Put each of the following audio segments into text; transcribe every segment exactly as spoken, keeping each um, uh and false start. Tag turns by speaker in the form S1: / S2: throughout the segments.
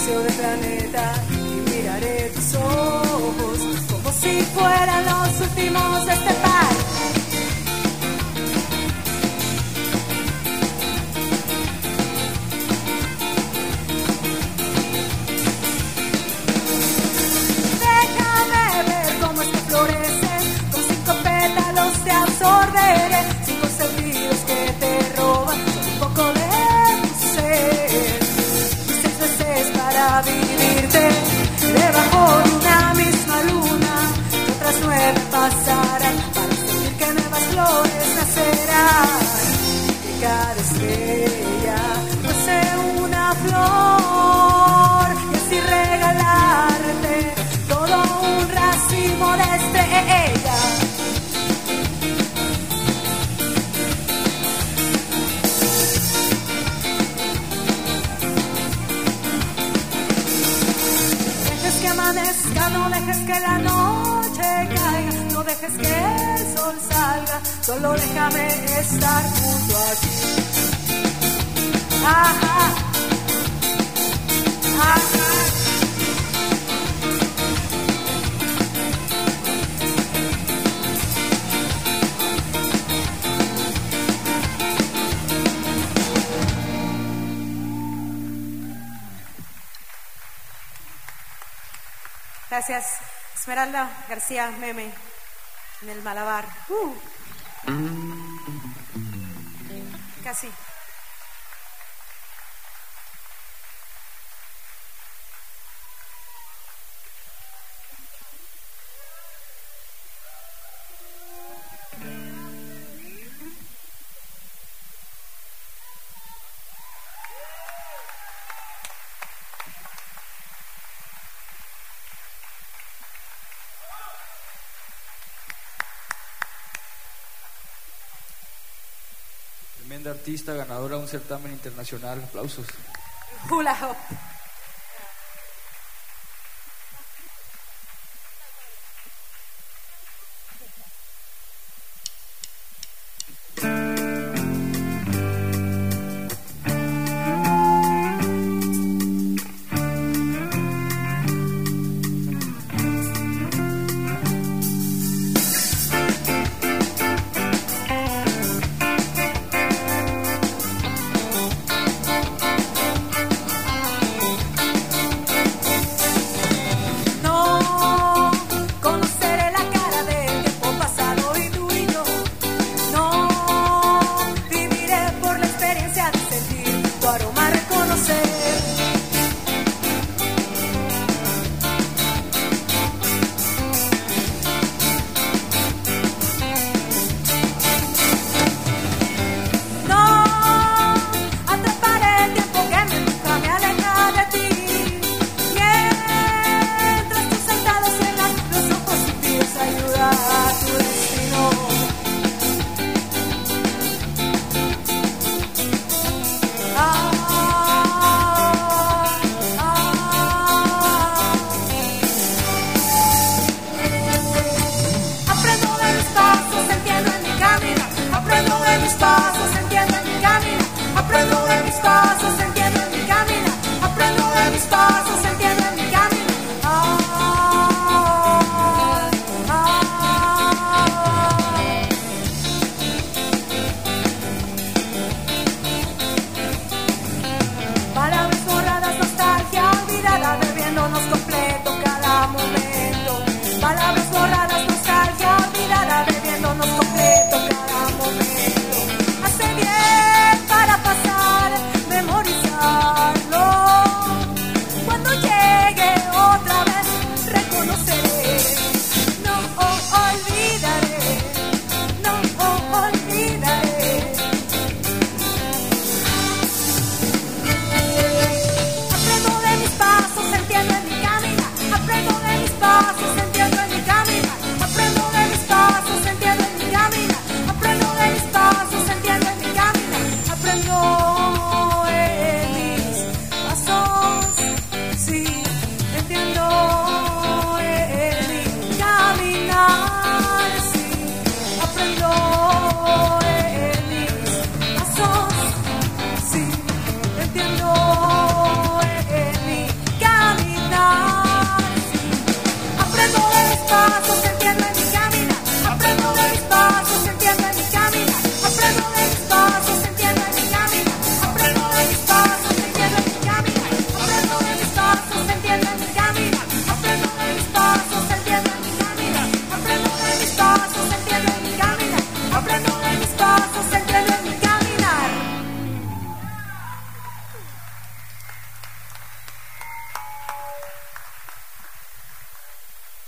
S1: inicio del planeta y miraré tus ojos como si fueran los últimos de este país. Déjame ver cómo es que floreces, con cinco pétalos te absorberé, cinco sentidos que te roban un poco de tu ser, y seis veces para vivirte debajo de una misma luna, y otras nueve pasarán para sentir que nuevas flores nacerán, y cada estrella fuese una flor, y así regalarte todo un racimo de estrellas. Que amanezca, no dejes que la noche caiga, no dejes que el sol salga, solo déjame estar junto a ti. Ajá, ajá. Gracias, Esmeralda García Meme, en el Malabar. Uh. Casi.
S2: Tremenda artista, ganadora de un certamen internacional. Aplausos.
S1: Hula Hop.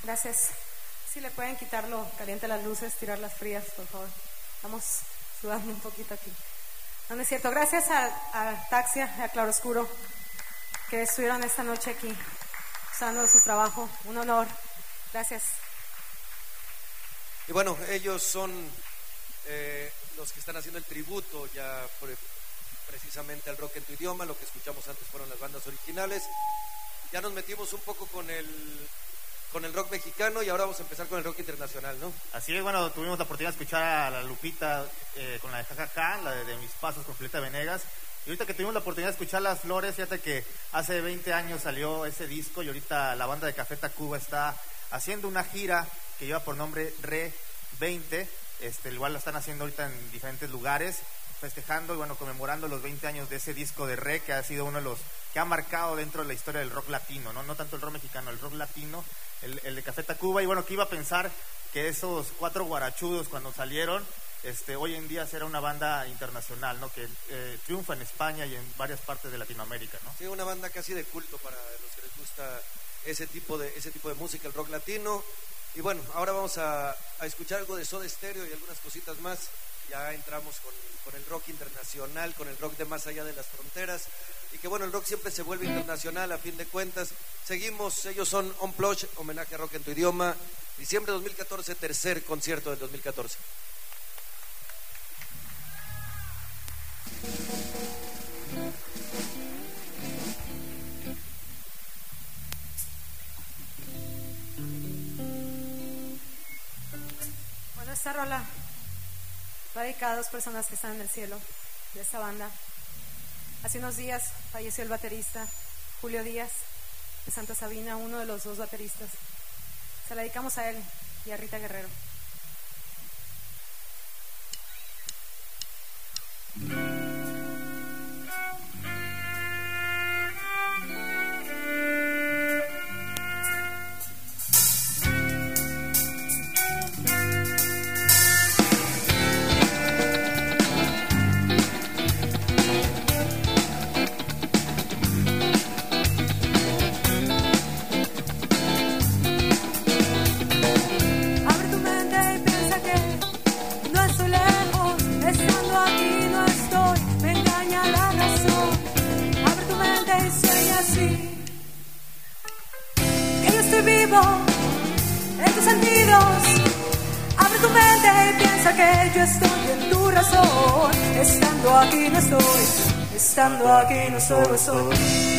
S1: Gracias. Si le pueden quitarlo, caliente las luces, tirar las frías, por favor. Estamos sudando un poquito aquí. No, no es cierto. Gracias a, a Taxia, a Claroscuro, que estuvieron esta noche aquí, usando su trabajo. Un honor. Gracias.
S3: Y bueno, ellos son eh, los que están haciendo el tributo ya por, precisamente al rock en tu idioma. Lo que escuchamos antes fueron las bandas originales. Ya nos metimos un poco con el con el rock mexicano y ahora vamos a empezar con el rock internacional, ¿no?
S4: Así es, bueno, tuvimos la oportunidad de escuchar a la Lupita eh, con la de Jajaja, la de, de Mis Pasos con Julieta Venegas. Y ahorita que tuvimos la oportunidad de escuchar Las Flores, fíjate que hace veinte años salió ese disco y ahorita la banda de Café Tacuba está haciendo una gira que lleva por nombre Re veinte. Este, igual la están haciendo ahorita en diferentes lugares, festejando y bueno, conmemorando los veinte años de ese disco de Re, que ha sido uno de los que ha marcado dentro de la historia del rock latino, no, no tanto el rock mexicano, el rock latino, el, el de Café Tacuba. Y bueno, que iba a pensar que esos cuatro guarachudos cuando salieron, este, hoy en día será una banda internacional, ¿no? Que eh, triunfa en España y en varias partes de Latinoamérica, ¿no?
S3: Sí, una banda casi de culto para los que les gusta ese tipo de ese tipo de música, el rock latino. Y bueno, ahora vamos a, a escuchar algo de Soda Stereo y algunas cositas más. Ya entramos con, con el rock internacional, con el rock de más allá de las fronteras. Y que bueno, el rock siempre se vuelve internacional a fin de cuentas. Seguimos, ellos son Unplugged, homenaje a rock en tu idioma. Diciembre de dos mil catorce, tercer concierto del dos mil catorce.
S1: Bueno, esta rola va dedicada a dos personas que están en el cielo de esta banda. Hace unos días falleció el baterista Julio Díaz de Santa Sabina, uno de los dos bateristas. Se la dedicamos a él y a Rita Guerrero.
S5: En tus sentidos, abre tu mente y piensa que yo estoy en tu razón. Estando aquí no estoy, estando aquí no estoy, no estoy.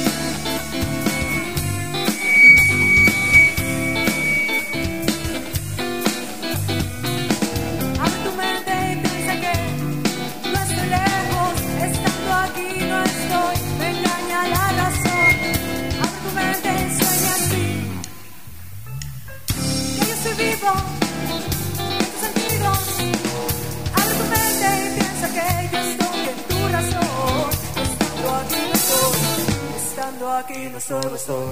S5: Abre tu mente y piensa que no estoy lejos. Estando aquí no estoy, me engaña la razón. Abre tu mente y sueña así. Estoy vivo en tus sentidos. Abre tu mente y piensa que yo estoy en tu razón. Estando aquí no estoy, estando aquí no estoy, no estoy.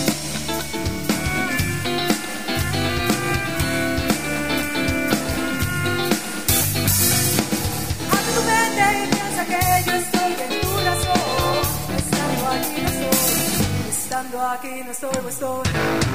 S5: Abre tu mente y piensa que yo estoy en tu razón. Estando aquí no estoy, estando aquí no estoy, no estoy.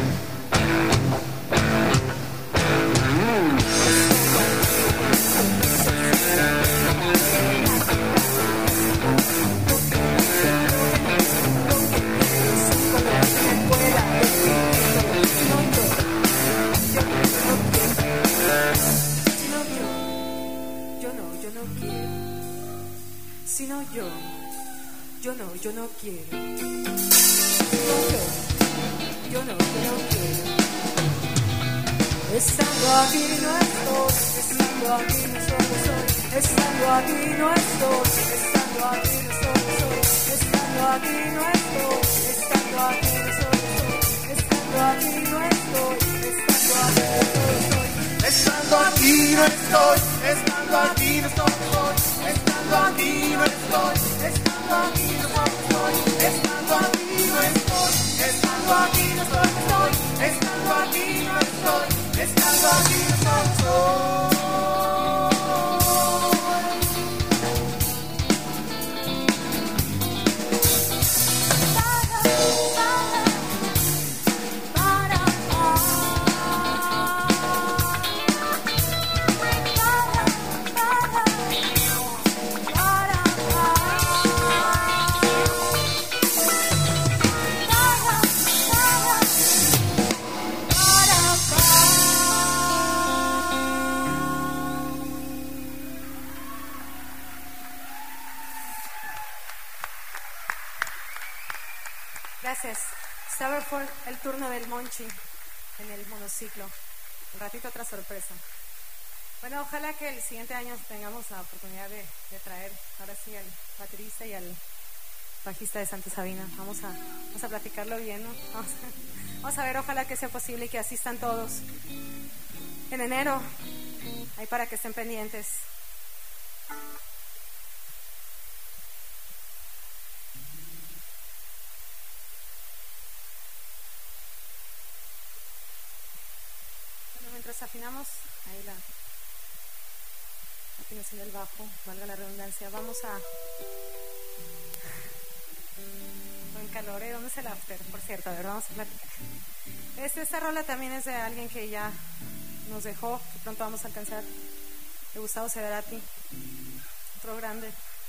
S5: Si no yo, yo no, yo no quiero. Si no yo, yo no, yo no quiero. Estando aquí no estoy, estando aquí no soy, no soy. Estando aquí no estoy, estando aquí no soy, no soy. Estando aquí no estoy, estando aquí no soy, no soy. Estando aquí no estoy, estando aquí no soy, no soy.
S4: Estando aquí no estoy, estando aquí no estoy, no soy. Estando aquí no estoy, estando aquí no soy, no soy. Estando aquí no estoy, estando aquí no estoy, no soy. Estando aquí no estoy, estando aquí no soy, no soy.
S5: Para, para, para, jóvenes. Estaba por el turno del Monchi en el monociclo. Un ratito otra sorpresa. Bueno, ojalá que el siguiente año tengamos la oportunidad de, de traer ahora sí al baterista y al bajista de Santa Sabina. Vamos a, vamos a platicarlo bien, ¿no? Vamos a, vamos a ver, ojalá que sea posible y que asistan todos en enero, ahí para que estén pendientes. Bueno, mientras afinamos, ahí la afinación del bajo, valga la redundancia, vamos a... Buen calor, ¿eh? ¿Dónde es el after? Por cierto, a ver, vamos a platicar. Este, esta rola también es de alguien que ya nos dejó, que pronto vamos a alcanzar, de Gustavo Cerati, otro grande.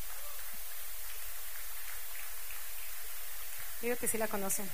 S5: Digo que sí la conocen.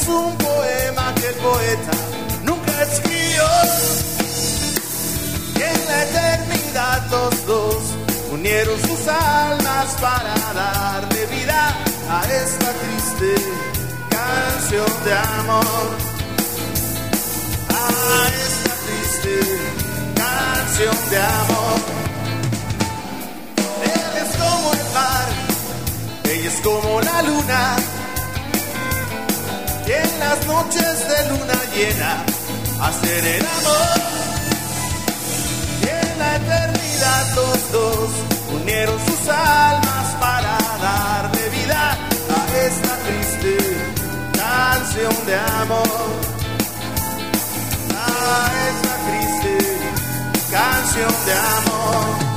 S6: un poema que el poeta nunca escribió. Y en la eternidad los dos unieron sus almas para darle vida a esta triste canción de amor. A esta triste canción de amor. Él es como el mar, ella es como la luna. Y en las noches de luna llena hacen el amor. Y en la eternidad los dos unieron sus almas para darle vida a esta triste canción de amor. A esta triste canción de amor.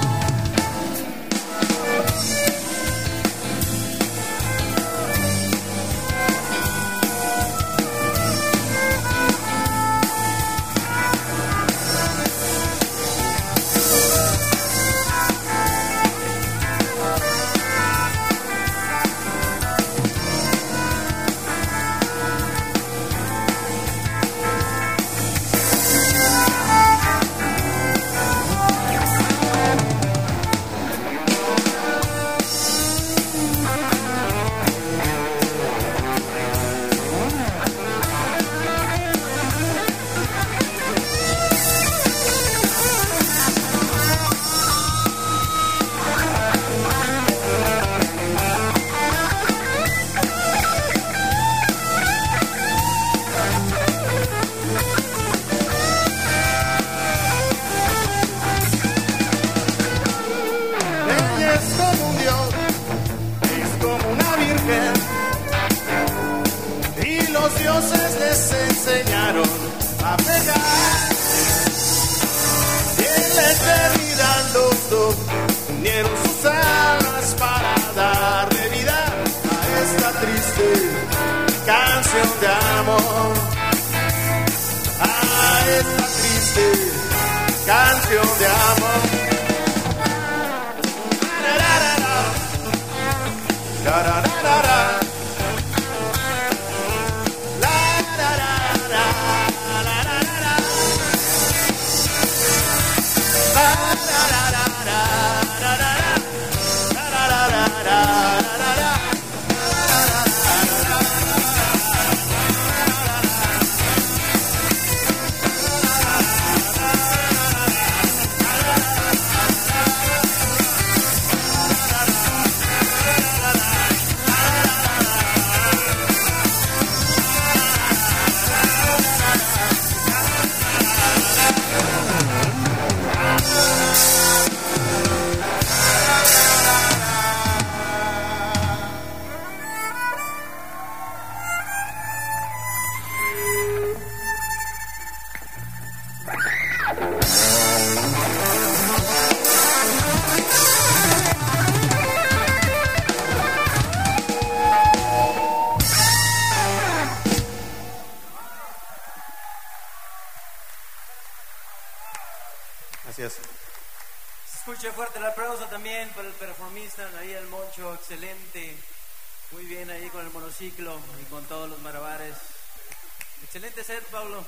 S7: Escuche fuerte el aplauso también para el performista Ariel Moncho, excelente, muy bien ahí con el monociclo y con todos los malabares. Excelente set, Pablo.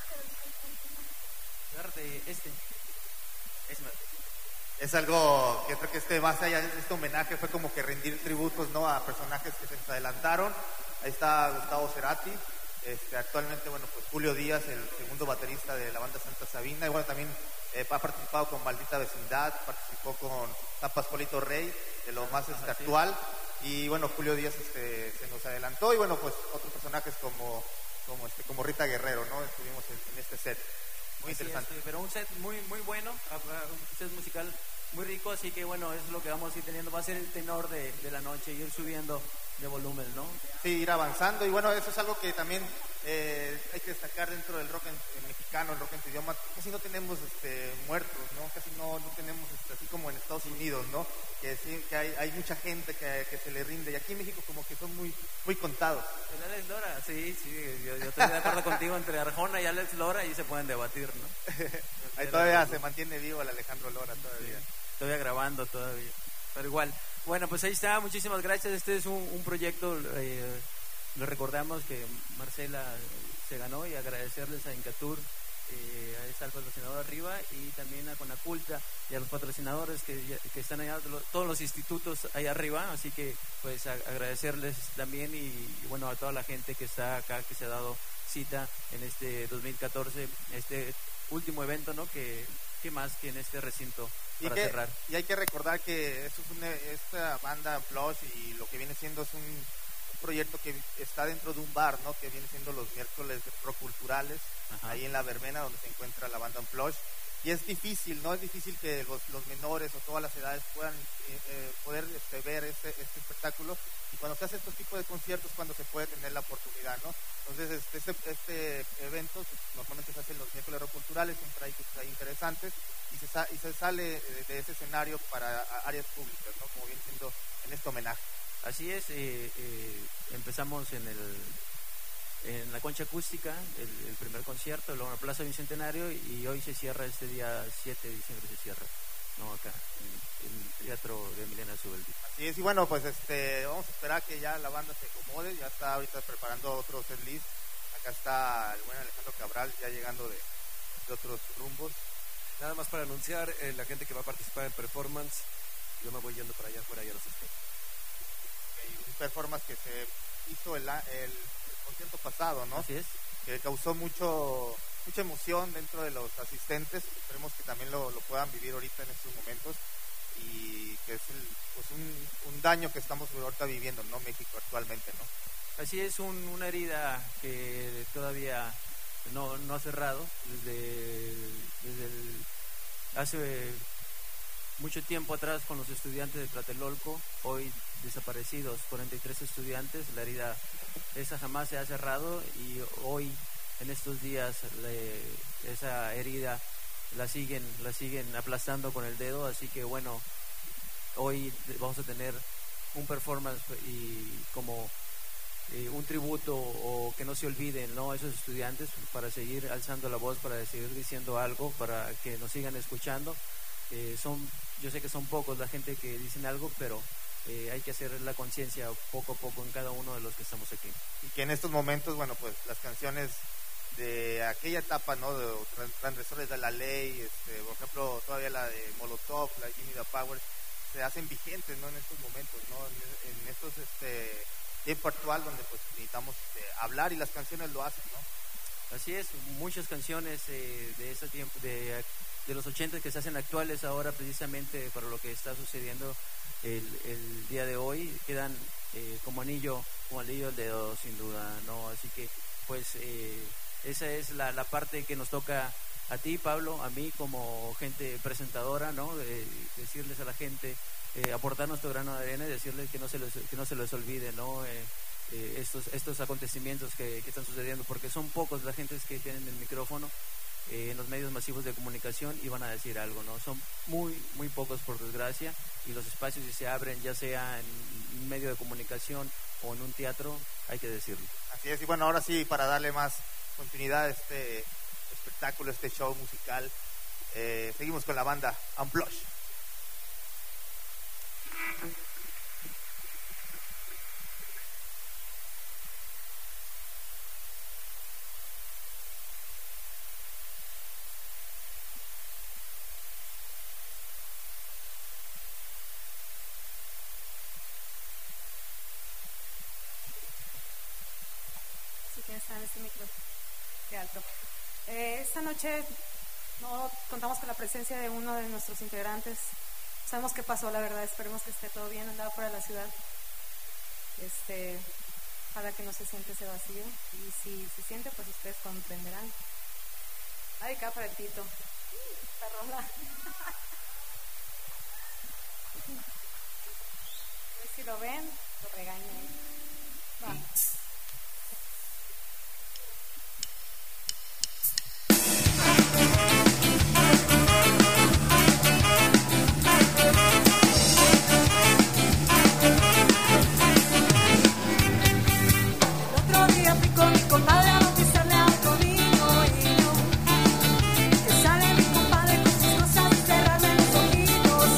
S7: Agárrate este. Ese.
S4: Es algo que creo que este, más allá de este homenaje, fue como que rendir tributos, ¿no?, a personajes que se nos adelantaron. Ahí está Gustavo Cerati, este, actualmente, bueno, pues Julio Díaz, el segundo baterista de la banda Santa Sabina, y bueno, también eh, ha participado con Maldita Vecindad, participó con San Pascualito Rey, de lo más este, actual, y bueno, Julio Díaz este, se nos adelantó, y bueno, pues otros personajes como, como, este, como Rita Guerrero, ¿no?, estuvimos en, en este set. Muy
S7: sí,
S4: interesante.
S7: este, pero un set muy muy bueno, un set musical muy rico, así que bueno, es lo que vamos a ir teniendo, va a ser el tenor de, de la noche, ir subiendo de volumen, ¿no?
S4: Sí, ir avanzando, y bueno, eso es algo que también eh, hay que destacar dentro del rock en, en mexicano, el rock en tu idioma. Casi no tenemos este, muertos, ¿no? Casi no, no tenemos este, así como en Estados Unidos, ¿no? Que sí, que hay, hay mucha gente que, que se le rinde, y aquí en México como que son muy muy contados.
S7: El Alex Lora, sí, sí, yo, yo estoy de acuerdo contigo, entre Arjona y Alex Lora, ahí se pueden debatir, ¿no?
S4: Ahí todavía se mantiene vivo el Alejandro Lora todavía.
S7: Sí, todavía grabando todavía, pero igual. Bueno, pues ahí está, muchísimas gracias. Este es un, un proyecto eh, les recordamos que Marcela se ganó y agradecerles a Incatur, eh, a esa patrocinador arriba y también a Conaculta y a los patrocinadores que, que están allá, todos los institutos ahí arriba, así que pues a, agradecerles también y, y bueno a toda la gente que está acá, que se ha dado cita en este dos mil catorce, este último evento, ¿no? Que, que más que en este recinto
S4: y
S7: para
S4: que,
S7: cerrar.
S4: Y hay que recordar que esto es una, esta banda Plush y lo que viene siendo es un, un proyecto que está dentro de un bar, ¿no? Que viene siendo los miércoles proculturales, Ajá. ahí en la verbena donde se encuentra la banda Plush. Y es difícil, ¿no? Es difícil que los, los menores o todas las edades puedan eh, eh, poder este, ver este, este espectáculo. Y cuando se hace estos tipos de conciertos, cuando se puede tener la oportunidad, ¿no? Entonces, este, este, este evento pues, normalmente se hace en los miércoles culturales, siempre hay cosas ahí interesantes, y se, y se sale de ese escenario para áreas públicas, ¿no? Como viene siendo en este homenaje.
S7: Así es, eh, eh, empezamos en el... en la Concha Acústica, el, el primer concierto, luego en la Plaza Bicentenario, y hoy se cierra este día siete de diciembre, se cierra, ¿no? Acá, en, en el Teatro de Emiliana Zubeldi.
S4: Así es, y bueno, pues este, vamos a esperar que ya la banda se acomode, ya está ahorita preparando otro set list. Acá está el buen Alejandro Cabral, ya llegando de, de otros rumbos.
S3: Nada más para anunciar, eh, la gente que va a participar en performance, yo me voy yendo para allá afuera, ya los estoy.
S4: Okay, un performance que se hizo el, el concierto pasado, ¿no?
S7: Así es.
S4: Que causó mucho mucha emoción dentro de los asistentes. Esperemos que también lo, lo puedan vivir ahorita en estos momentos y que es el, pues un, un daño que estamos ahorita viviendo, ¿no? México actualmente, ¿no?
S7: Así es, un, una herida que todavía no, no ha cerrado desde, desde el, hace mucho tiempo atrás con los estudiantes de Tlatelolco, hoy desaparecidos, cuarenta y tres estudiantes. La herida esa jamás se ha cerrado y hoy en estos días le, esa herida la siguen la siguen aplastando con el dedo, así que bueno, hoy vamos a tener un performance y como eh, un tributo o que no se olviden, ¿no? Esos estudiantes, para seguir alzando la voz, para seguir diciendo algo, para que nos sigan escuchando. Eh, son, yo sé que son pocos la gente que dicen algo, pero eh, hay que hacer la conciencia poco a poco en cada uno de los que estamos aquí.
S4: Y que en estos momentos, bueno, pues las canciones de aquella etapa, ¿no? De transgresores de la ley, este, por ejemplo, todavía la de Molotov, la de Jimmy the Power, se hacen vigentes, ¿no? En estos momentos, ¿no? En, en estos, este, tiempo actual donde pues necesitamos este, hablar y las canciones lo hacen, ¿no?
S7: Así es, muchas canciones eh, de ese tiempo, de de los ochenta que se hacen actuales ahora precisamente para lo que está sucediendo el, el día de hoy, quedan eh, como anillo como anillo al dedo, sin duda, ¿no? Así que pues eh, esa es la, la parte que nos toca a ti, Pablo, a mí como gente presentadora, ¿no? De, de decirles a la gente, eh, aportar nuestro grano de arena y decirles que no se les, que no se les olvide, ¿no? Eh, eh, estos, estos acontecimientos que, que están sucediendo, porque son pocos la gente que tienen el micrófono Eh, en los medios masivos de comunicación y van a decir algo, ¿no? Son muy, muy pocos por desgracia, y los espacios que se abren, ya sea en un medio de comunicación o en un teatro, hay que decirlo.
S4: Así es, y bueno, ahora sí, para darle más continuidad a este espectáculo, este show musical, eh, seguimos con la banda Unplugged.
S5: Este micro de alto. Eh, esta noche no contamos con la presencia de uno de nuestros integrantes. Sabemos qué pasó, la verdad. Esperemos que esté todo bien. Andaba fuera de la ciudad. Este, para que no se siente ese vacío. Y si se siente, pues ustedes comprenderán. Ay, acá para el Tito. Esta rola. A ver si lo ven, lo regañan. Vamos.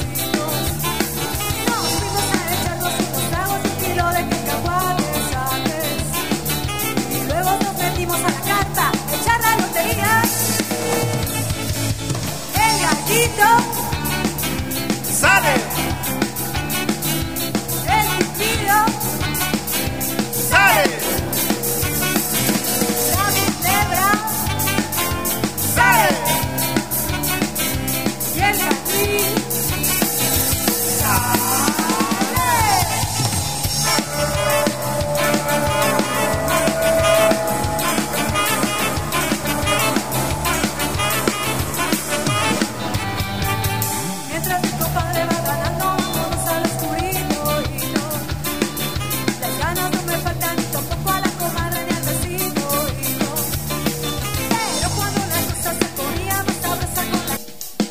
S1: Nos fuimos a echarnos unos tragos, un kilo de cacahuates,
S5: grito,
S6: sale,
S5: el pitido,
S6: sale,
S5: la culebra
S6: sale,
S5: y el jardín. Mientras mi compadre va ganando, vámonos al oscurito y no. Las ganas no me faltan ni tampoco a la comadre ni al vecino y no. Pero cuando la cosa se ponía más sabrosa con la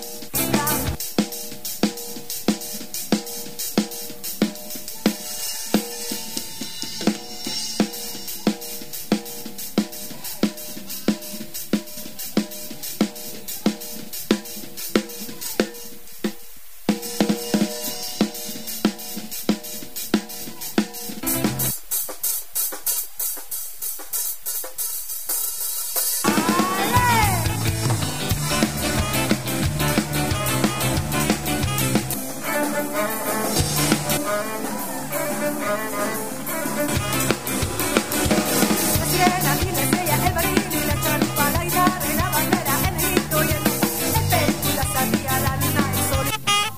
S5: la sirena y la estrella, el baril y la chalupa, la guitarra y la bandera, el negrito y el el pecho y la sandía, la luna, el sol.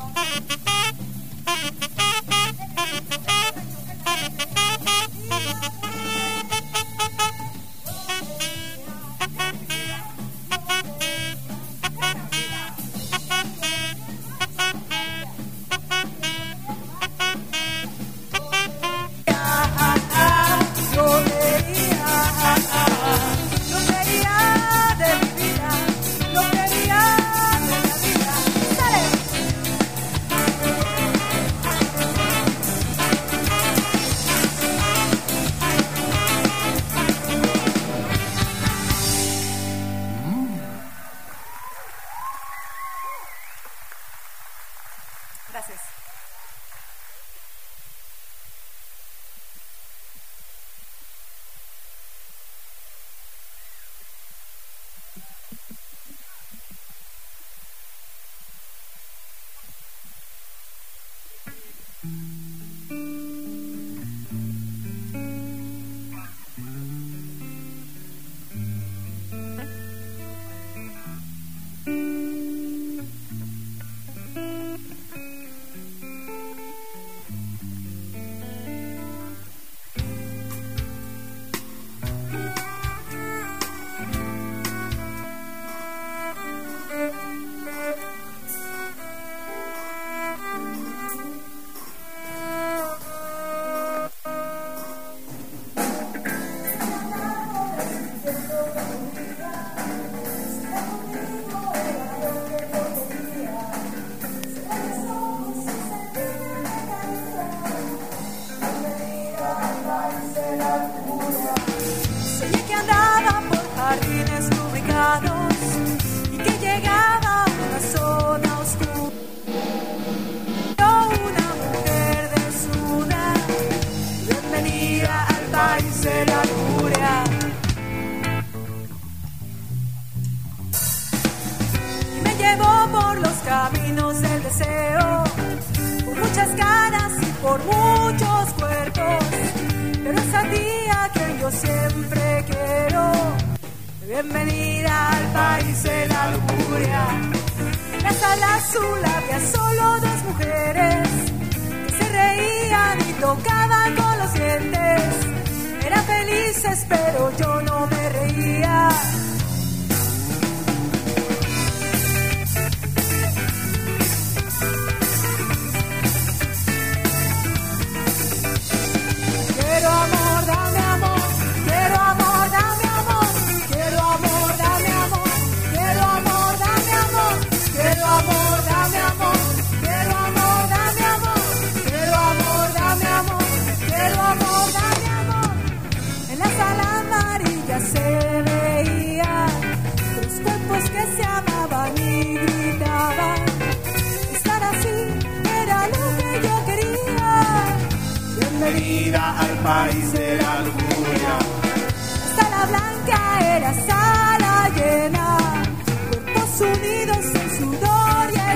S5: Lotería de mi vida, lotería de la vida. ¡Sale! Gracias. Soñé que andaba por jardines rubricados y que llegaba a una zona oscura. Una mujer desnuda, bienvenida al país de la lujuria. Y me llevó por los caminos del deseo, por muchas caras y por muchos cuerpos. Pero esa tía que yo siempre quiero, bienvenida al país de la lujuria. La sala azul había solo dos mujeres que se reían y tocaban con los dientes. Eran felices pero yo no me reía. Quiero amor, dame amor, quiero amor, dame amor, quiero amor, dame amor, quiero amor, dame amor, quiero amor, dame amor, quiero amor, dame amor, quiero amor, dame amor, quiero amor, dame amor. En la sala amarilla se veían los cuerpos que se amaban y gritaban. Estar así era lo que yo quería. Bienvenida al país de la lujuria. La sala blanca era sala llena, cuerpos unidos en sudor y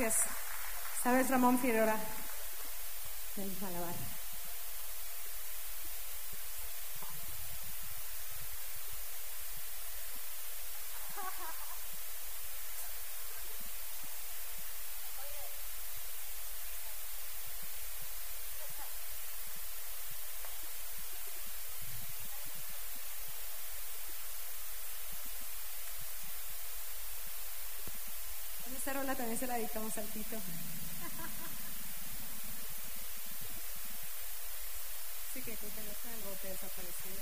S5: Gracias. Esta vez Ramón Figueroa del Malabar. Esta rola también se la dedicamos al Tito. Sí, que creo que no está en el bote desaparecido.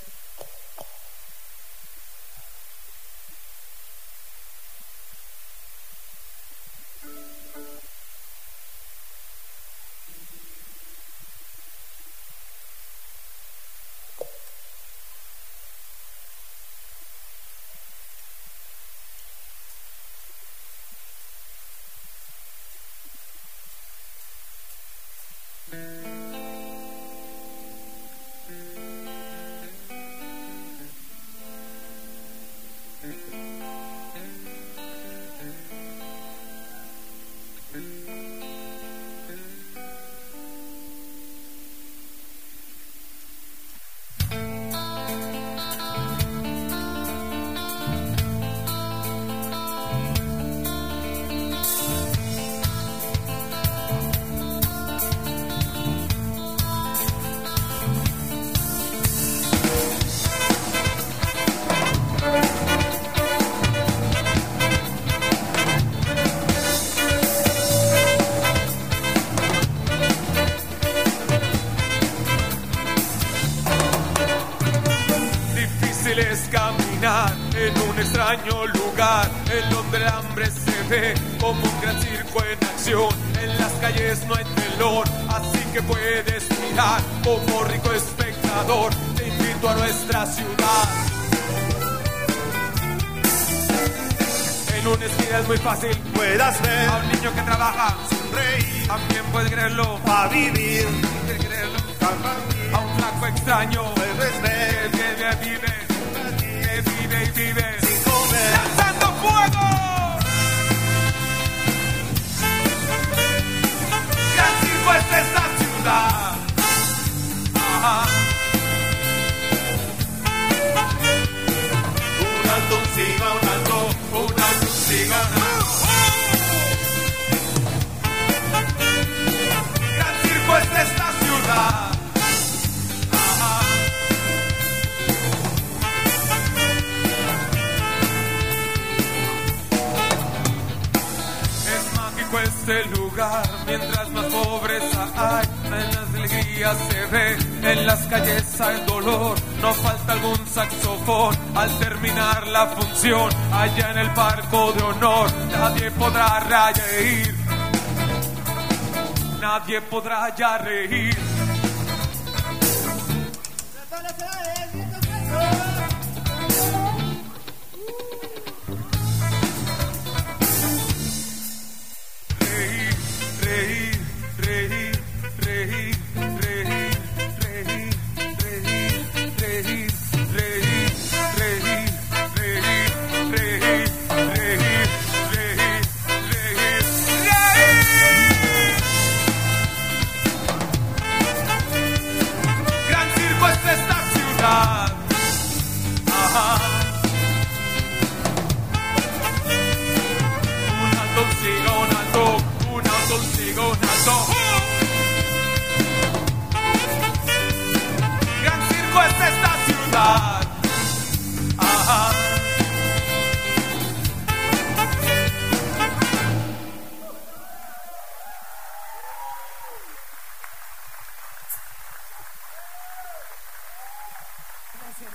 S8: En un extraño lugar en donde el hambre se ve como un gran circo en acción. En las calles no hay telón, así que puedes mirar como rico espectador. Te invito a nuestra ciudad. En una esquina es muy fácil
S6: puedas ver
S8: a un niño que trabaja,
S6: sonreír,
S8: también puedes creerlo,
S6: a vivir,
S8: puedes creerlo.
S6: compartir,
S8: A un flaco extraño
S6: puedes ver
S8: que vive, vive, que vive y vive
S6: sin comer.
S8: ¡lanzando fuego! Gran circo es esta ciudad. Ajá.
S6: Un alto, un siga, un alto, un alto, un siga, un alto.
S8: Gran circo es esta ciudad. Ajá. Es mágico este lugar, mientras más pobreza hay, menos alegría se ve. En las calles hay dolor, no falta algún saxofón. Al terminar la función, allá en el palco de honor, nadie podrá reír, nadie podrá ya reír. Reír, reír, reír, reír, reír, reír, reír, reír, reír, reír, reír, reír, reír, reír, reír, reír. Gran circo es esta ciudad. Ajá. Un alto, un sigo, un alto. Un alto, un sigo, un alto. Gran circo es esta ciudad. Ajá.
S5: Gracias.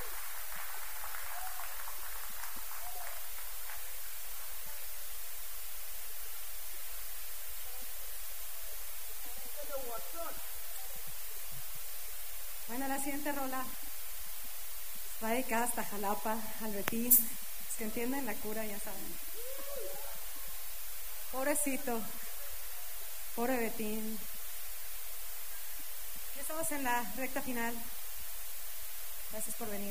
S5: Bueno, la siguiente rola va dedicada hasta Jalapa, al Betín. Los que entienden la cura ya saben. Pobrecito, pobre Betín. Ya estamos en la recta final. Gracias por venir.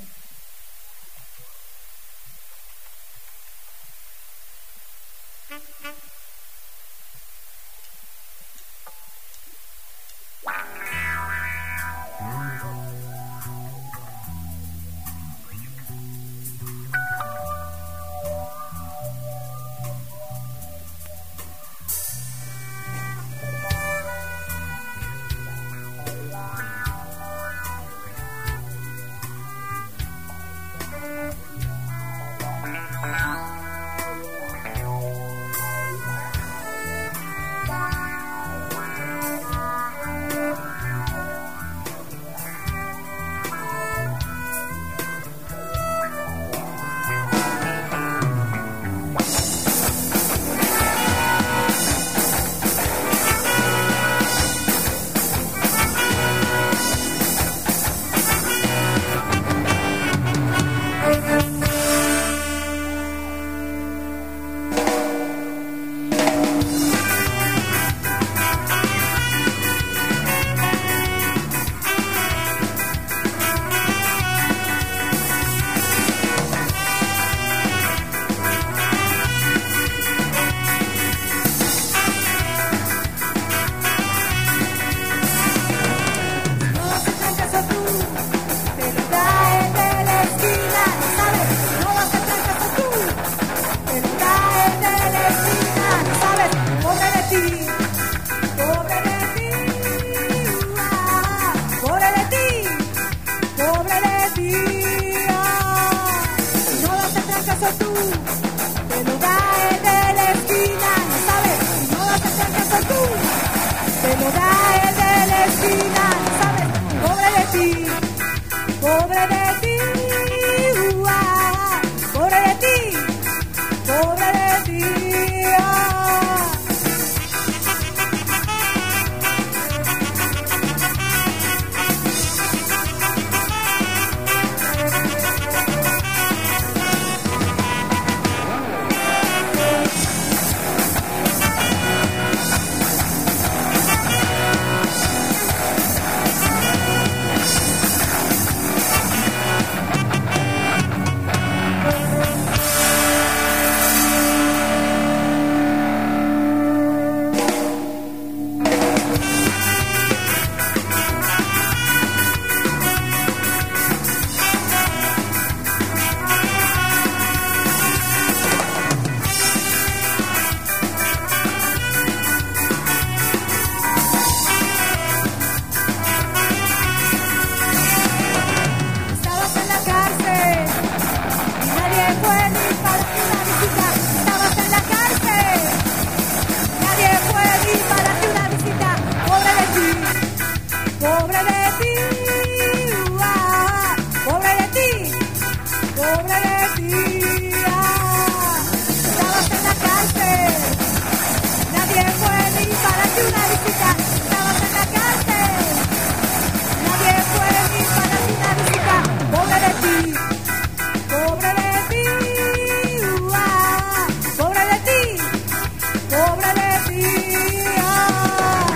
S5: pobre de ti. Ah, no das el trancazo tú, te lo da el de la esquina. No sabes, no das el trancazo tú, te lo da el de la esquina. No sabes, pobre de ti, pobre de ti. Uh, ah, pobre de ti, pobre de ti. Ah. Estabas en la cárcel y nadie fue ni para ti una visita. Estabas en la cárcel, nadie fue ni para ti una visita. Pobre de ti, pobre de ti, uh, ah, pobre de ti, pobre de ti. Ah. Estabas en la cárcel, nadie fue ni para ti una visita. Estabas en la cárcel, nadie fue ni para ti una visita. Pobre de ti, pobre de ti, uh, ah, pobre de ti, pobre de ti. Ah.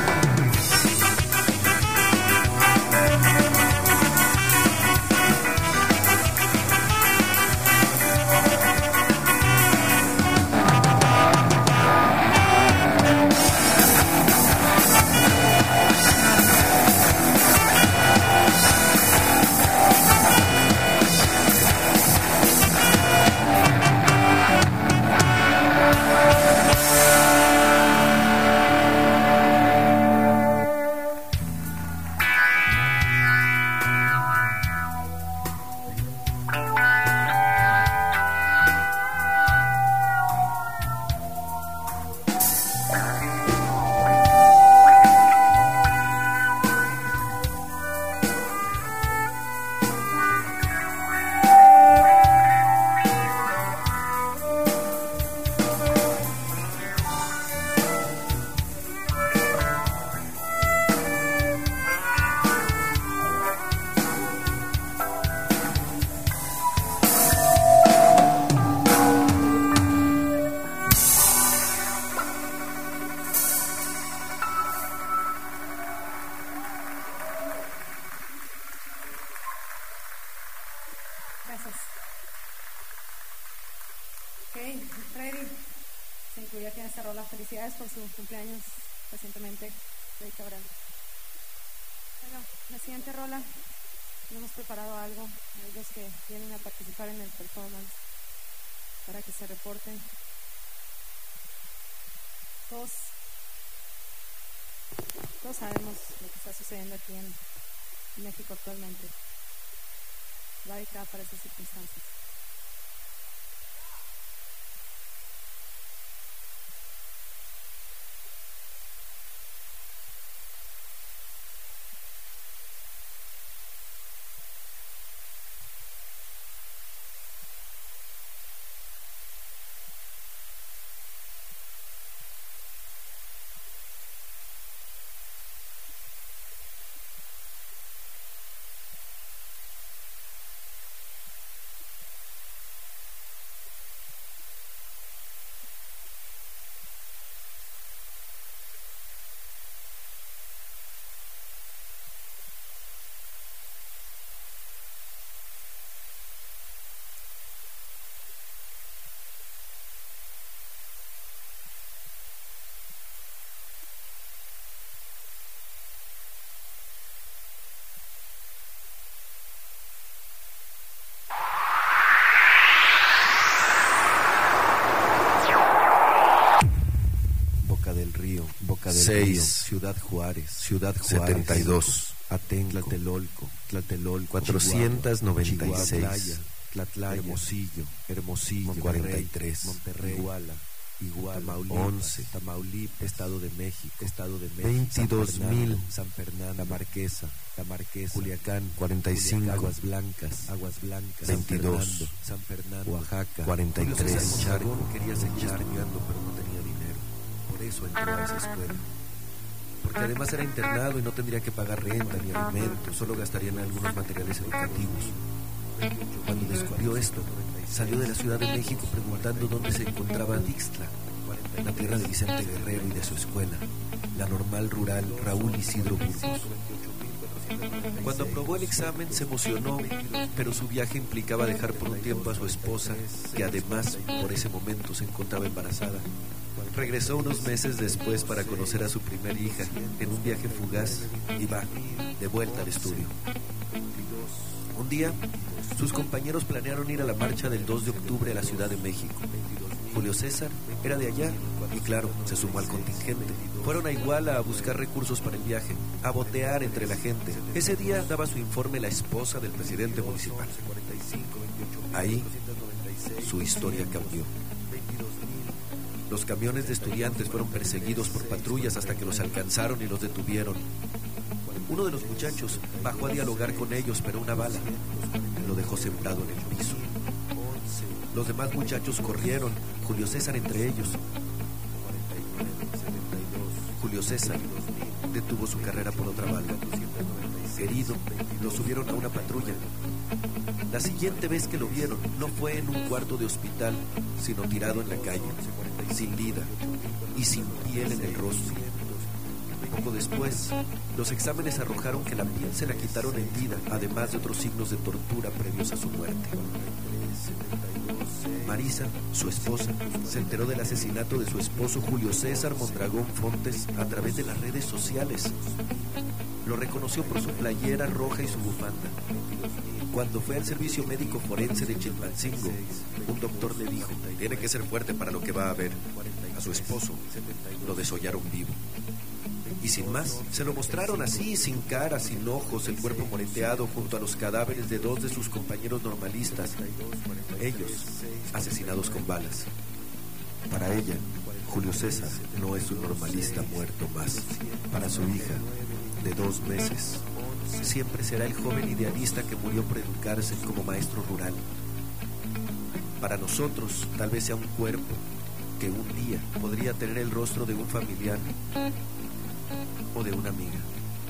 S5: Gracias. Ok, Freddy se incluyó aquí en esta rola. Felicidades por su cumpleaños recientemente, Freddy Cabral. Bueno, la siguiente rola, hemos preparado algo, ellos que vienen a participar en el performance, para que se reporten. Todos, todos sabemos lo que está sucediendo aquí en México actualmente. Laica para esas circunstancias.
S3: Boca del Río, Ciudad Juárez, Ciudad Juárez, setenta y dos.
S9: Atenco, Tlatelolco, Tlatelolco, cuatrocientos noventa y seis, Tlatlaya, Hermosillo, Hermosillo, cuarenta y tres, Monterrey, Iguala, Iguala, Tamaulipas, once, Tamaulipas, Estado de México, Estado de México, veintidós mil, San Fernando, La Marquesa, La Marquesa, Culiacán, cuarenta y cinco, Aguas Blancas, Aguas Blancas, veintidós, San Fernando, Oaxaca, cuarenta y tres, Charón quería seguir estudiando pero no tenía dinero, por eso entró a esa escuela. Porque además era internado y no tendría que pagar renta ni alimentos, solo gastaría en algunos materiales educativos. Cuando descubrió esto, salió de la Ciudad de México preguntando dónde se encontraba Ixtla, la tierra de Vicente Guerrero y de su escuela, la normal rural Raúl Isidro Burgos. Cuando aprobó el examen se emocionó, pero su viaje implicaba dejar por un tiempo a su esposa, que además por ese momento se encontraba embarazada. Regresó unos meses después para conocer a su primer hija en un viaje fugaz y va de vuelta al estudio. Un día, sus compañeros planearon ir a la marcha del dos de octubre a la Ciudad de México. Julio César era de allá y claro, se sumó al contingente. Fueron a Iguala a buscar recursos para el viaje, a botear entre la gente. Ese día daba su informe la esposa del presidente municipal. Ahí, su historia cambió. Los camiones de estudiantes fueron perseguidos por patrullas hasta que los alcanzaron y los detuvieron. Uno de los muchachos bajó a dialogar con ellos, pero una bala lo dejó sentado en el piso. Los demás muchachos corrieron, Julio César entre ellos. Julio César detuvo su carrera por otra bala. Herido, lo subieron a una patrulla. La siguiente vez que lo vieron no fue en un cuarto de hospital, sino tirado en la calle, sin vida y sin piel en el rostro. Poco después, los exámenes arrojaron que la piel se la quitaron en vida, además de otros signos de tortura previos a su muerte. Marisa, su esposa, se enteró del asesinato de su esposo Julio César Mondragón Fontes a través de las redes sociales. Lo reconoció por su playera roja y su bufanda. Cuando fue al servicio médico forense de Chilpancingo, un doctor le dijo: tiene que ser fuerte para lo que va a ver. A su esposo lo desollaron vivo. Y sin más, se lo mostraron así, sin cara, sin ojos, el cuerpo moreteado junto a los cadáveres de dos de sus compañeros normalistas, ellos asesinados con balas. Para ella, Julio César no es un normalista muerto más. Para su hija, de dos meses, siempre será el joven idealista que murió por educarse como maestro rural. Para nosotros, tal vez sea un cuerpo que un día podría tener el rostro de un familiar o de una amiga.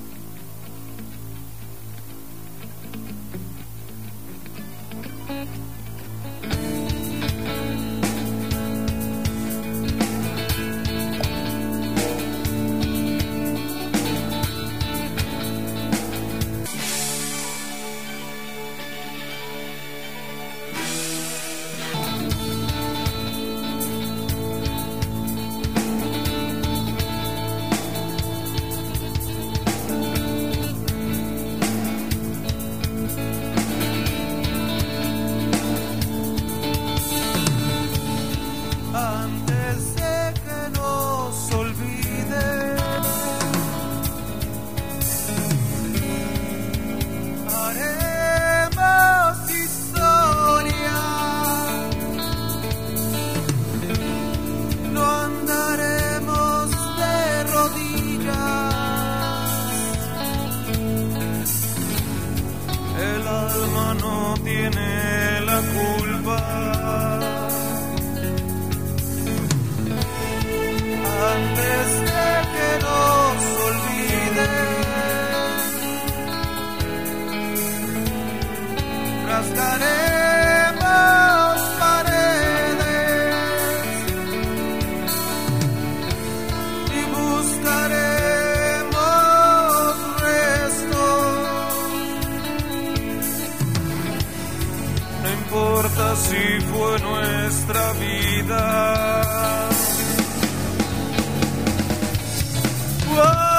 S8: Así fue nuestra vida. ¡Wow!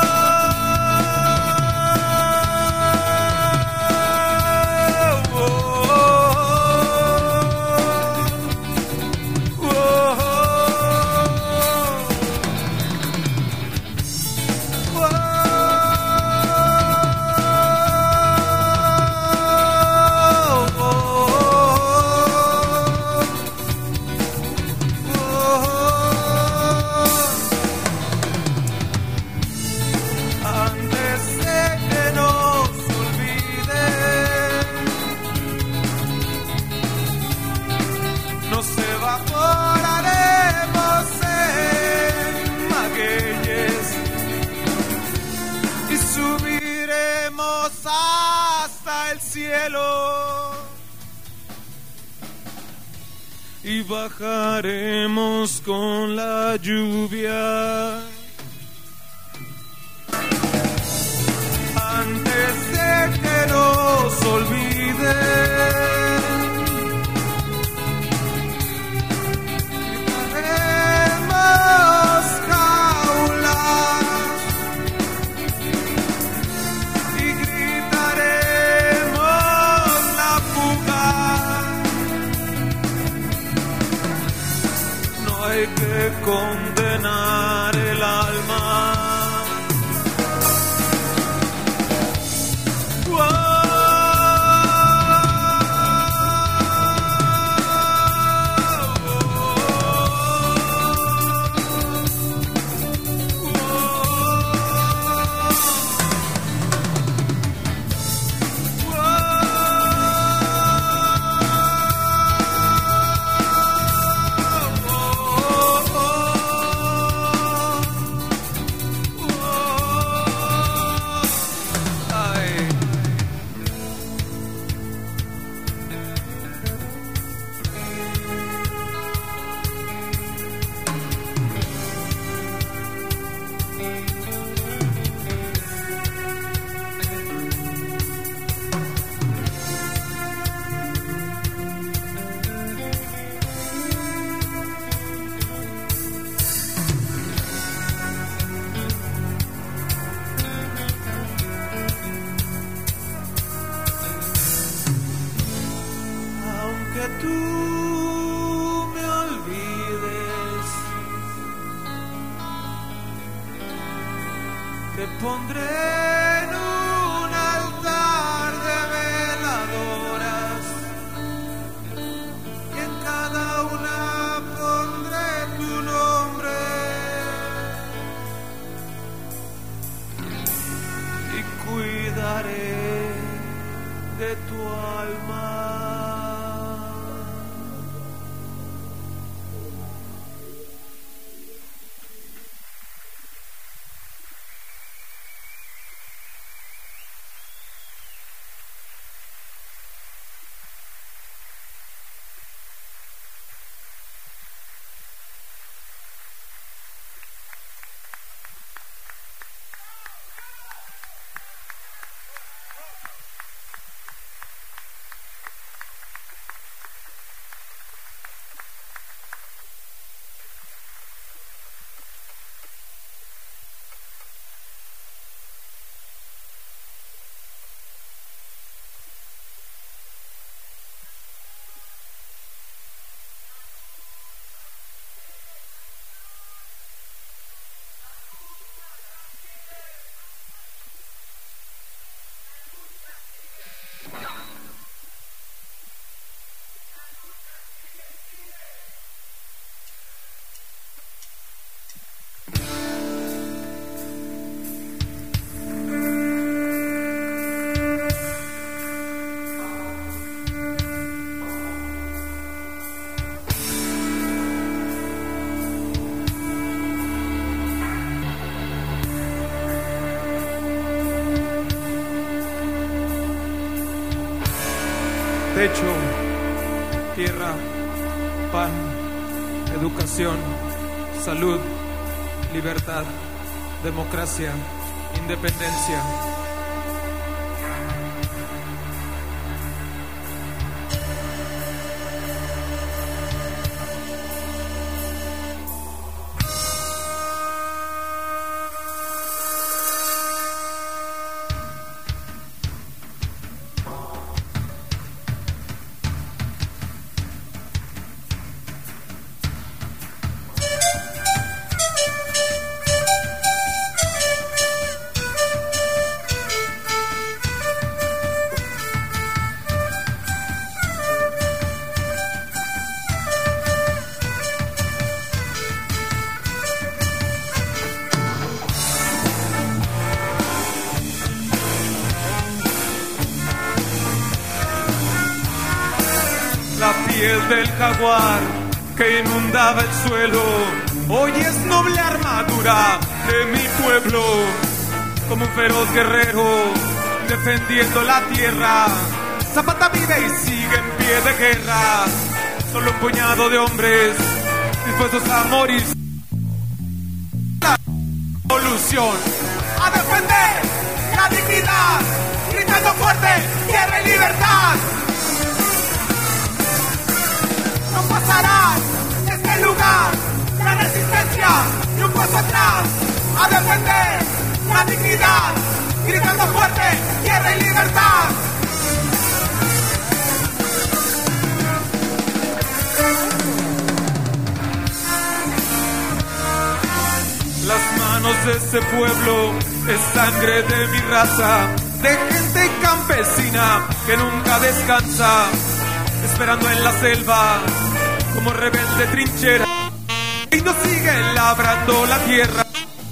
S8: cielo y bajaremos con la lluvia. Antes de que nos olviden, gritaremos jaulas y gritaremos la fuga. No hay que condenar el alma. Te pondré en un altar de veladoras y en cada una pondré tu nombre y cuidaré de tu alma. Techo, tierra, pan, educación, salud, libertad, democracia, independencia. La piel del jaguar que inundaba el suelo, hoy es noble armadura de mi pueblo. Como un feroz guerrero defendiendo la tierra, Zapata vive y sigue en pie de guerra. Solo un puñado de hombres dispuestos a morir. La revolución, a defender la dignidad, gritando fuerte, tierra y libertad. No pasarán de este lugar la resistencia y un paso atrás, a defender la dignidad, gritando fuerte, tierra y libertad. Las manos de ese pueblo es sangre de mi raza, de gente campesina que nunca descansa, esperando en la selva como rebelde trinchera, y nos sigue labrando la tierra.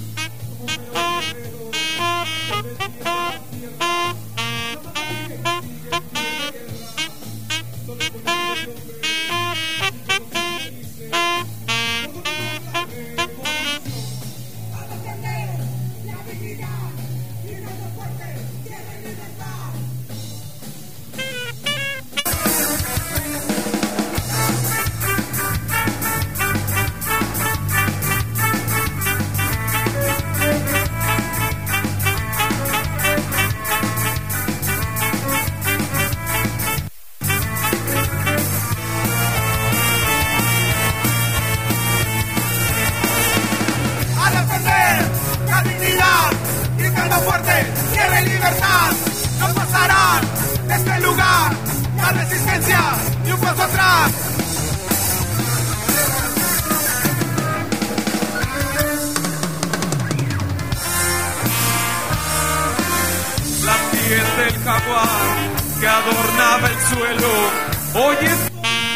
S8: Del jaguar que adornaba el suelo, hoy es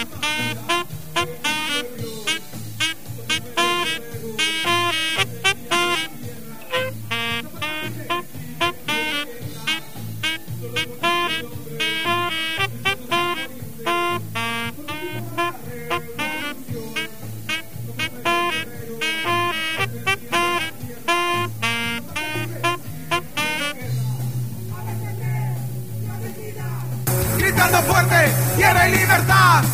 S8: gritando fuerte, tierra y libertad.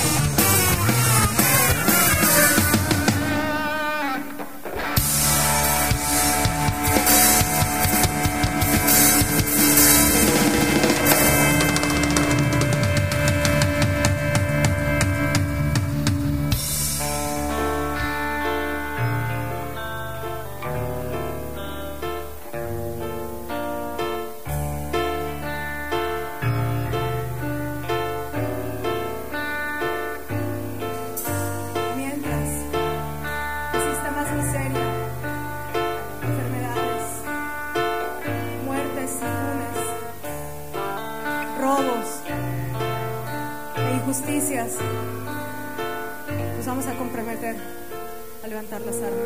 S5: Injusticias, nos vamos a comprometer a levantar las armas.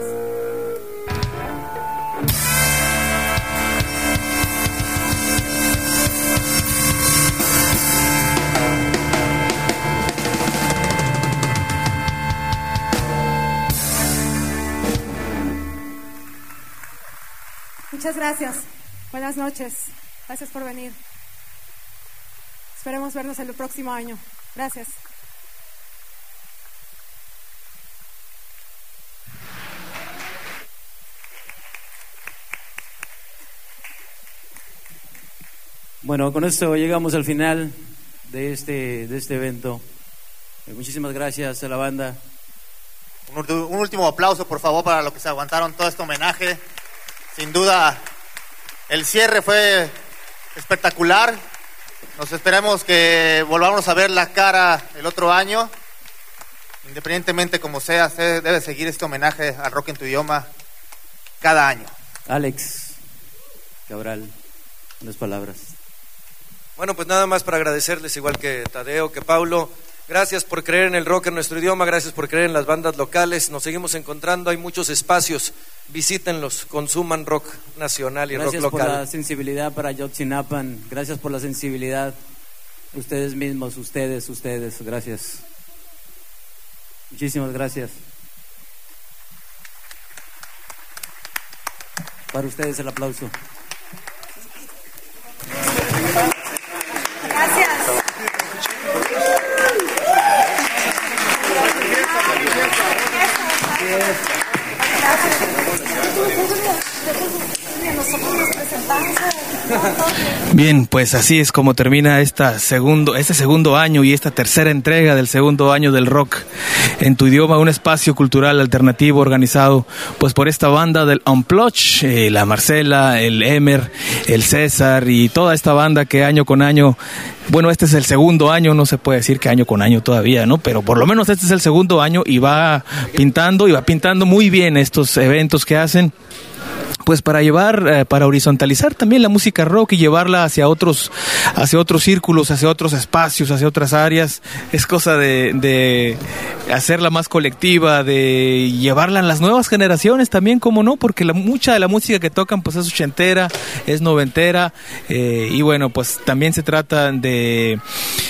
S5: Muchas gracias. Buenas noches. Gracias por venir. Esperemos vernos el próximo año. Gracias.
S7: Bueno, con esto llegamos al final de este, de este evento. Eh, muchísimas gracias a la banda.
S4: Un, un último aplauso, por favor, para los que se aguantaron todo este homenaje. Sin duda, el cierre fue espectacular. Nos esperamos que volvamos a ver la cara el otro año. Independientemente como sea, se debe seguir este homenaje al rock en tu idioma cada año.
S7: Alex Cabral, unas palabras.
S3: Bueno, pues nada más para agradecerles, igual que Tadeo, que Paulo. Gracias por creer en el rock en nuestro idioma, gracias por creer en las bandas locales. Nos seguimos encontrando, hay muchos espacios, visítenlos, consuman rock nacional y
S7: gracias
S3: rock local.
S7: Gracias por la sensibilidad para Yotzinapan, gracias por la sensibilidad, ustedes mismos, ustedes, ustedes, gracias. Muchísimas gracias. Para ustedes el aplauso.
S5: Gracias.
S10: Bien, pues así es como termina esta segundo, este segundo año y esta tercera entrega del segundo año del rock en tu idioma, un espacio cultural alternativo organizado pues por esta banda del Unplugged, eh, la Marcela, el Emer, el César y toda esta banda que año con año, bueno, este es el segundo año, no se puede decir que año con año todavía, ¿no? Pero por lo menos este es el segundo año y va pintando y va pintando muy bien estos eventos que hacen. Pues para llevar, eh, para horizontalizar también la música rock y llevarla hacia otros, hacia otros círculos, hacia otros espacios, hacia otras áreas. Es cosa de, de hacerla más colectiva, de llevarla a las nuevas generaciones también, como no, porque la, mucha de la música que tocan pues es ochentera, es noventera, eh, y bueno, pues también se trata de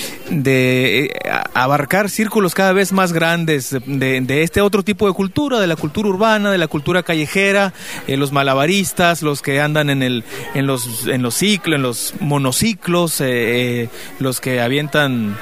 S10: de abarcar círculos cada vez más grandes de, de este otro tipo de cultura, de la cultura urbana, de la cultura callejera, eh, los malabaristas, los que andan en el en los en los ciclos, en los monociclos, eh, eh, los que avientan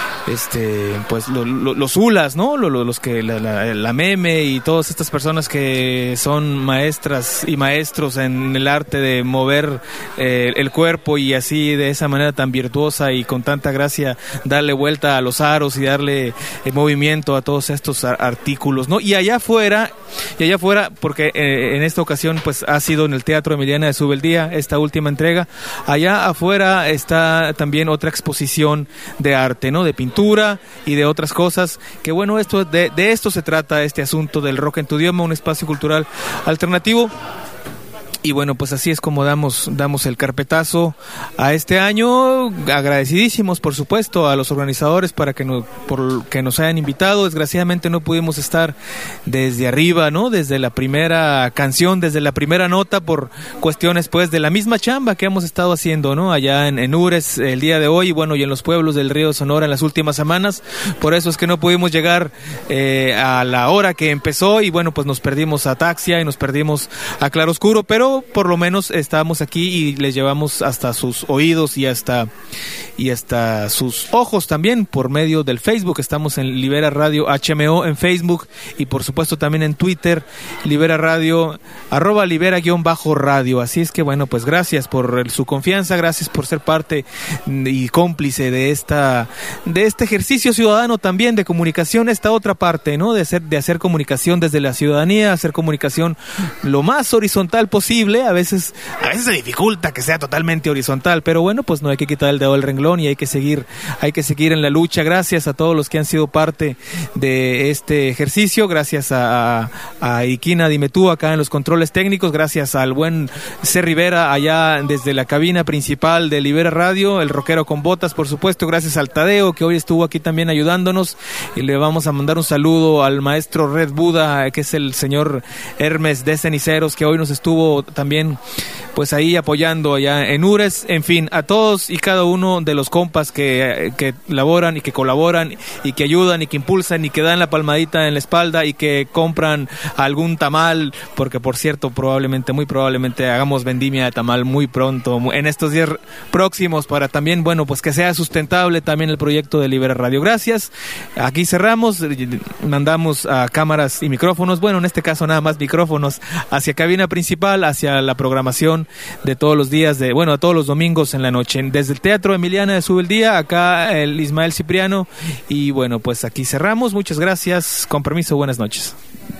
S10: este pues lo, lo, los hulas, ¿no? Los, los que la, la, la meme y todas estas personas que son maestras y maestros en el arte de mover eh, el cuerpo y así de esa manera tan virtuosa y con tanta gracia darle vuelta a los aros y darle eh, movimiento a todos estos ar- artículos, ¿no? Y allá afuera, y allá afuera, porque eh, en esta ocasión pues ha sido en el Teatro Emiliana de Subeldía esta última entrega, allá afuera está también otra exposición de arte, ¿no? De pintura y de otras cosas, que bueno, esto de, de esto se trata este asunto del rock en tu idioma, un espacio cultural alternativo. Y bueno, pues así es como damos damos el carpetazo a este año, agradecidísimos por supuesto a los organizadores para que nos por que nos hayan invitado. Desgraciadamente no pudimos estar desde arriba, ¿no? Desde la primera canción, desde la primera nota, por cuestiones pues de la misma chamba que hemos estado haciendo, ¿no? Allá en, en Ures el día de hoy, bueno, y en los pueblos del Río de Sonora en las últimas semanas. Por eso es que no pudimos llegar eh, a la hora que empezó y bueno, pues nos perdimos a Taxia y nos perdimos a Claroscuro, pero por lo menos estamos aquí y les llevamos hasta sus oídos y hasta y hasta sus ojos también por medio del Facebook. Estamos en Libera Radio H M O en Facebook y por supuesto también en Twitter, Libera Radio, arroba Libera guión bajo radio. Así es que bueno, pues gracias por su confianza, gracias por ser parte y cómplice de esta de este ejercicio ciudadano también de comunicación, esta otra parte, ¿no? De hacer, de hacer comunicación desde la ciudadanía, hacer comunicación lo más horizontal posible. A veces, a veces se dificulta que sea totalmente horizontal, pero bueno, pues no hay que quitar el dedo del renglón y hay que seguir, hay que seguir en la lucha. Gracias a todos los que han sido parte de este ejercicio, gracias a, a, a Iquina Dimetú acá en los controles técnicos, gracias al buen C. Rivera allá desde la cabina principal de Libera Radio, el rockero con botas, por supuesto, gracias al Tadeo que hoy estuvo aquí también ayudándonos, y le vamos a mandar un saludo al maestro Red Buda, que es el señor Hermes de Ceniceros, que hoy nos estuvo también pues ahí apoyando allá en Ures. En fin, a todos y cada uno de los compas que, que laboran y que colaboran y que ayudan y que impulsan y que dan la palmadita en la espalda y que compran algún tamal, porque por cierto probablemente, muy probablemente hagamos vendimia de tamal muy pronto, en estos días próximos, para también, bueno, pues que sea sustentable también el proyecto de Libera Radio. Gracias, aquí cerramos, mandamos a cámaras y micrófonos, bueno, en este caso nada más micrófonos, hacia cabina principal, hacia la programación de todos los días, de bueno, a todos los domingos en la noche, desde el Teatro Emiliana de Subeldía, acá el Ismael Cipriano, y bueno, pues aquí cerramos, muchas gracias, con permiso, buenas noches.